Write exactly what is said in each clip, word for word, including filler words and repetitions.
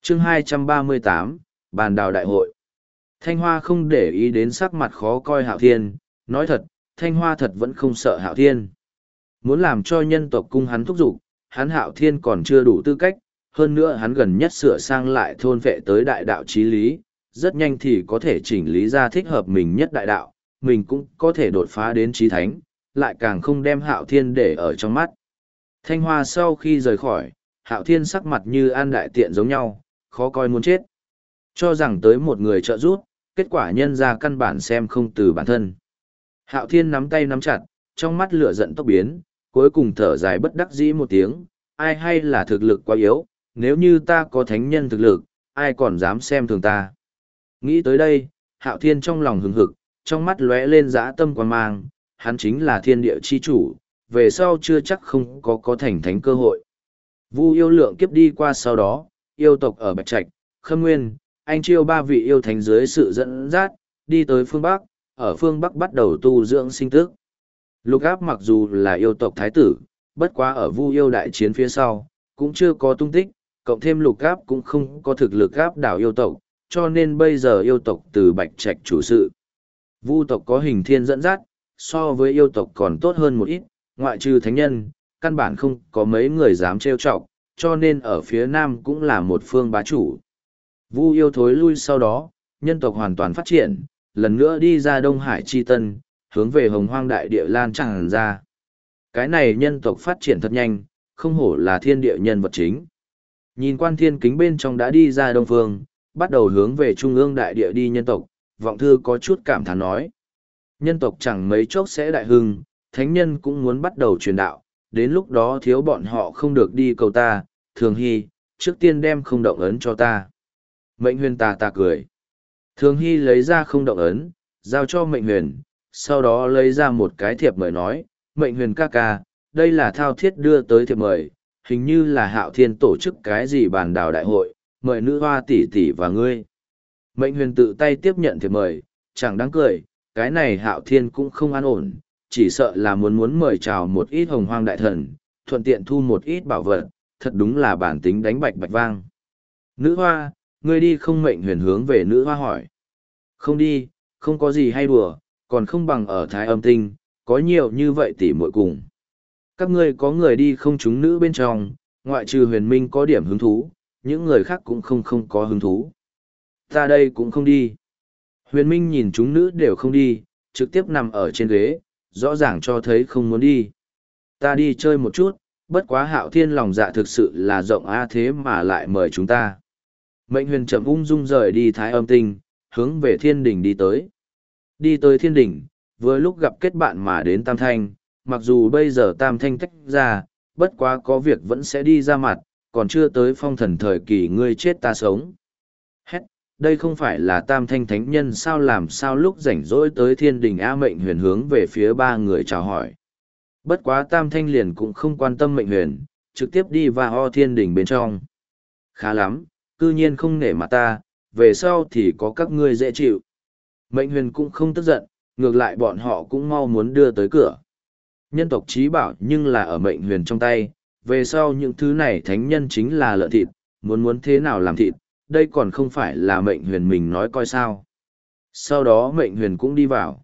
chương hai trăm ba mươi tám, bàn đào đại hội. Thanh Hoa không để ý đến sắc mặt khó coi Hạo Thiên, nói thật, Thanh Hoa thật vẫn không sợ Hạo Thiên. Muốn làm cho nhân tộc cung hắn thúc giục, hắn Hạo Thiên còn chưa đủ tư cách, hơn nữa hắn gần nhất sửa sang lại thôn vệ tới đại đạo chí lý, rất nhanh thì có thể chỉnh lý ra thích hợp mình nhất đại đạo, mình cũng có thể đột phá đến chí thánh, lại càng không đem Hạo Thiên để ở trong mắt. Thanh Hoa sau khi rời khỏi, Hạo Thiên sắc mặt như an đại tiện giống nhau, khó coi muốn chết. Cho rằng tới một người trợ giúp, kết quả nhân ra căn bản xem không từ bản thân. Hạo Thiên nắm tay nắm chặt, trong mắt lửa giận tốc biến, cuối cùng thở dài bất đắc dĩ một tiếng, ai hay là thực lực quá yếu, nếu như ta có thánh nhân thực lực, ai còn dám xem thường ta. Nghĩ tới đây, Hạo Thiên trong lòng hừng hực, trong mắt lóe lên dã tâm quan mang, hắn chính là thiên địa chi chủ, về sau chưa chắc không có có thành thánh cơ hội. Vu yêu lượng kiếp đi qua sau đó, yêu tộc ở Bạch Trạch, Khâm Nguyên, Anh Chiêu ba vị yêu thánh dưới sự dẫn dắt, đi tới phương Bắc, ở phương Bắc bắt đầu tu dưỡng sinh tức. Lục Áp mặc dù là yêu tộc thái tử, bất quá ở Vu yêu đại chiến phía sau, cũng chưa có tung tích, cộng thêm Lục Áp cũng không có thực lực áp đảo yêu tộc, cho nên bây giờ yêu tộc từ Bạch Trạch chủ sự. Vu tộc có Hình Thiên dẫn dắt, so với yêu tộc còn tốt hơn một ít, ngoại trừ thánh nhân, căn bản không có mấy người dám trêu chọc, cho nên ở phía nam cũng là một phương bá chủ. Vu yêu thối lui sau đó, nhân tộc hoàn toàn phát triển, lần nữa đi ra Đông Hải Chi Tân, hướng về Hồng Hoang đại địa lan tràn ra. Cái này nhân tộc phát triển thật nhanh, không hổ là thiên địa nhân vật chính. Nhìn quan thiên kính bên trong đã đi ra Đông Phương, bắt đầu hướng về Trung ương đại địa đi nhân tộc, vọng thư có chút cảm thán nói. Nhân tộc chẳng mấy chốc sẽ đại hưng, thánh nhân cũng muốn bắt đầu truyền đạo, đến lúc đó thiếu bọn họ không được đi cầu ta, Thường Hy, trước tiên đem không động ấn cho ta. Mệnh huyền tà tà cười. Thường Hy lấy ra không động ấn, giao cho mệnh huyền, sau đó lấy ra một cái thiệp mời nói, mệnh huyền ca ca, đây là thao thiết đưa tới thiệp mời, hình như là Hạo Thiên tổ chức cái gì bàn đào đại hội, mời nữ hoa tỷ tỷ và ngươi. Mệnh huyền tự tay tiếp nhận thiệp mời, chẳng đáng cười, cái này Hạo Thiên cũng không an ổn, chỉ sợ là muốn muốn mời chào một ít hồng hoang đại thần, thuận tiện thu một ít bảo vật, thật đúng là bản tính đánh bạch bạch vang. Nữ hoa, ngươi đi không? Mệnh huyền hướng về nữ hoa hỏi. Không đi, không có gì hay đùa, còn không bằng ở Thái Âm Tinh, có nhiều như vậy tỉ muội cùng. Các ngươi có người đi không? Chúng nữ bên trong, ngoại trừ huyền minh có điểm hứng thú, những người khác cũng không không có hứng thú. Ta đây cũng không đi. Huyền minh nhìn chúng nữ đều không đi, trực tiếp nằm ở trên ghế, rõ ràng cho thấy không muốn đi. Ta đi chơi một chút, bất quá Hạo Thiên lòng dạ thực sự là rộng a, thế mà lại mời chúng ta. Mệnh huyền chậm ung dung rời đi Thái Âm Tinh, hướng về thiên đỉnh đi tới. Đi tới thiên đỉnh, vừa lúc gặp kết bạn mà đến Tam Thanh, mặc dù bây giờ Tam Thanh tách ra, bất quá có việc vẫn sẽ đi ra mặt, còn chưa tới phong thần thời kỳ ngươi chết ta sống. Hét, đây không phải là Tam Thanh thánh nhân sao, làm sao lúc rảnh rỗi tới thiên đình a? Mệnh huyền hướng về phía ba người chào hỏi. Bất quá Tam Thanh liền cũng không quan tâm mệnh huyền, trực tiếp đi vào ho thiên đình bên trong. Khá lắm, cư nhiên không nể mặt ta, về sau thì có các ngươi dễ chịu. Mệnh huyền cũng không tức giận, ngược lại bọn họ cũng mau muốn đưa tới cửa. Nhân tộc trí bảo nhưng là ở mệnh huyền trong tay, về sau những thứ này thánh nhân chính là lợn thịt, muốn muốn thế nào làm thịt, đây còn không phải là mệnh huyền mình nói coi sao. Sau đó mệnh huyền cũng đi vào.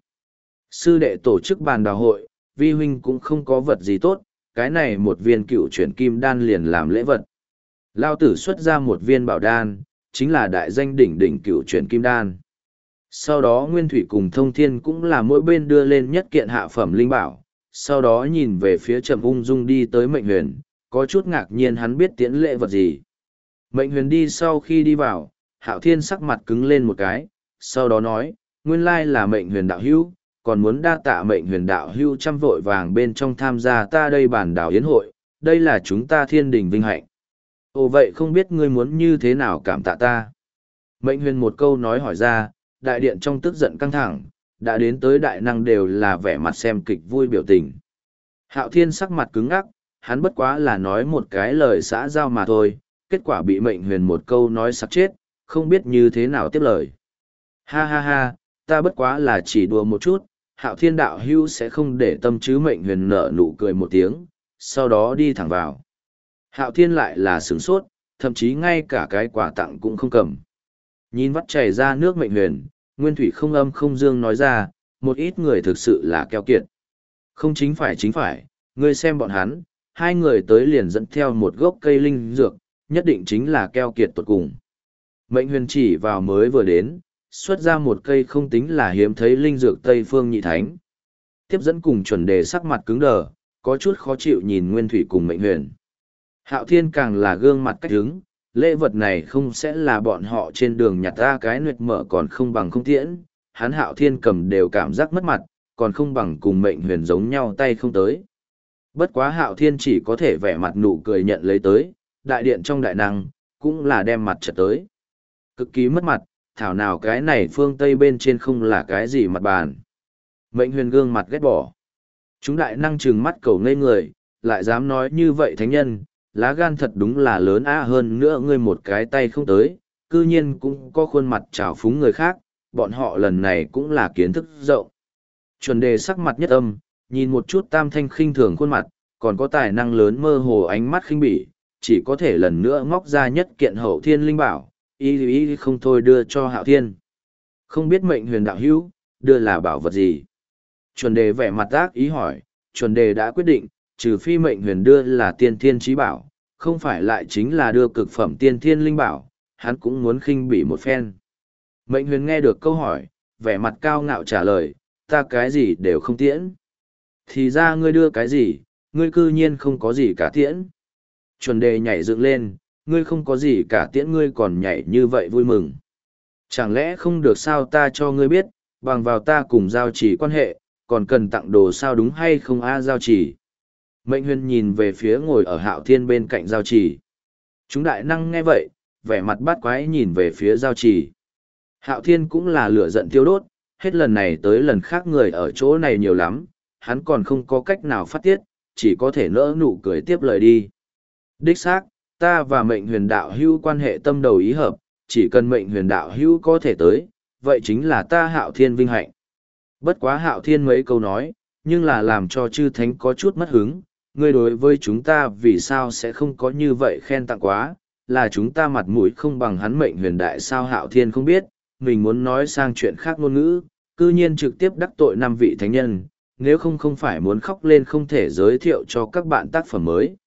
Sư đệ tổ chức bàn đào hội, vi huynh cũng không có vật gì tốt, cái này một viên cựu chuyển kim đan liền làm lễ vật. Lao tử xuất ra một viên bảo đan, chính là đại danh đỉnh đỉnh cựu chuyển kim đan. Sau đó Nguyên Thủy cùng Thông Thiên cũng là mỗi bên đưa lên nhất kiện hạ phẩm linh bảo, sau đó nhìn về phía Trầm ung dung đi tới mệnh huyền, có chút ngạc nhiên hắn biết tiễn lễ vật gì. Mệnh huyền đi sau khi đi vào, Hạo Thiên sắc mặt cứng lên một cái, sau đó nói, nguyên lai là mệnh huyền đạo hữu, còn muốn đa tạ mệnh huyền đạo hữu trăm vội vàng bên trong tham gia ta đây bản đảo yến hội, đây là chúng ta thiên đình vinh hạnh. Ồ vậy không biết ngươi muốn như thế nào cảm tạ ta? Mệnh huyền một câu nói hỏi ra, đại điện trong tức giận căng thẳng, đã đến tới đại năng đều là vẻ mặt xem kịch vui biểu tình. Hạo Thiên sắc mặt cứng ngắc, hắn bất quá là nói một cái lời xã giao mà thôi, kết quả bị mệnh huyền một câu nói sắp chết, không biết như thế nào tiếp lời. Ha ha ha, ta bất quá là chỉ đùa một chút, Hạo Thiên đạo hữu sẽ không để tâm chứ? Mệnh huyền nở nụ cười một tiếng, sau đó đi thẳng vào. Hạo Thiên lại là sửng sốt, thậm chí ngay cả cái quà tặng cũng không cầm. Nhìn vắt chảy ra nước Mệnh Huyền, Nguyên Thủy không âm không dương nói ra, một ít người thực sự là keo kiệt. Không chính phải chính phải, ngươi xem bọn hắn, hai người tới liền dẫn theo một gốc cây linh dược, nhất định chính là keo kiệt tột cùng. Mệnh Huyền chỉ vào mới vừa đến, xuất ra một cây không tính là hiếm thấy linh dược Tây Phương Nhị Thánh. Tiếp dẫn cùng chuẩn đề sắc mặt cứng đờ, có chút khó chịu nhìn Nguyên Thủy cùng Mệnh Huyền. Hạo Thiên càng là gương mặt cách hứng, lễ vật này không sẽ là bọn họ trên đường nhặt ra cái nguyệt mở còn không bằng không tiễn, hắn Hạo Thiên cầm đều cảm giác mất mặt, còn không bằng cùng Mệnh Huyền giống nhau tay không tới. Bất quá Hạo Thiên chỉ có thể vẻ mặt nụ cười nhận lấy tới, đại điện trong đại năng, cũng là đem mặt trở tới. Cực kỳ mất mặt, thảo nào cái này phương Tây bên trên không là cái gì mặt bàn. Mệnh Huyền gương mặt ghét bỏ. Chúng đại năng trừng mắt cầu ngây người, lại dám nói như vậy thánh nhân, lá gan thật đúng là lớn á, hơn nữa ngươi một cái tay không tới, cư nhiên cũng có khuôn mặt trào phúng người khác, bọn họ lần này cũng là kiến thức rộng. Chuẩn đề sắc mặt nhất âm, nhìn một chút tam thanh khinh thường khuôn mặt, còn có tài năng lớn mơ hồ ánh mắt khinh bỉ, chỉ có thể lần nữa móc ra nhất kiện hậu thiên linh bảo, ý ý không thôi đưa cho Hạo Thiên. Không biết Mệnh Huyền đạo hữu, đưa là bảo vật gì? Chuẩn đề vẻ mặt ác ý hỏi, chuẩn đề đã quyết định, trừ phi Mệnh Huyền đưa là tiên thiên trí bảo, không phải lại chính là đưa cực phẩm tiên thiên linh bảo, hắn cũng muốn khinh bỉ một phen. Mệnh Huyền nghe được câu hỏi, vẻ mặt cao ngạo trả lời, ta cái gì đều không tiễn. Thì ra ngươi đưa cái gì, ngươi cư nhiên không có gì cả tiễn. Chuẩn đề nhảy dựng lên, ngươi không có gì cả tiễn ngươi còn nhảy như vậy vui mừng. Chẳng lẽ không được sao ta cho ngươi biết, bằng vào ta cùng giao chỉ quan hệ, còn cần tặng đồ sao đúng hay không a giao chỉ. Mệnh Huyền nhìn về phía ngồi ở Hạo Thiên bên cạnh giao chỉ. Chúng đại năng nghe vậy, vẻ mặt bát quái nhìn về phía giao chỉ. Hạo Thiên cũng là lửa giận thiêu đốt, hết lần này tới lần khác người ở chỗ này nhiều lắm, hắn còn không có cách nào phát tiết, chỉ có thể nỡ nụ cười tiếp lời đi. Đích xác, ta và Mệnh Huyền đạo hữu quan hệ tâm đầu ý hợp, chỉ cần Mệnh Huyền đạo hữu có thể tới, vậy chính là ta Hạo Thiên vinh hạnh. Bất quá Hạo Thiên mấy câu nói, nhưng là làm cho chư thánh có chút mất hứng, ngươi đối với chúng ta vì sao sẽ không có như vậy khen tặng quá, là chúng ta mặt mũi không bằng hắn Mệnh Huyền đại sao Hạo Thiên không biết, mình muốn nói sang chuyện khác ngôn ngữ, cư nhiên trực tiếp đắc tội năm vị thánh nhân, nếu không không phải muốn khóc lên không thể giới thiệu cho các bạn tác phẩm mới.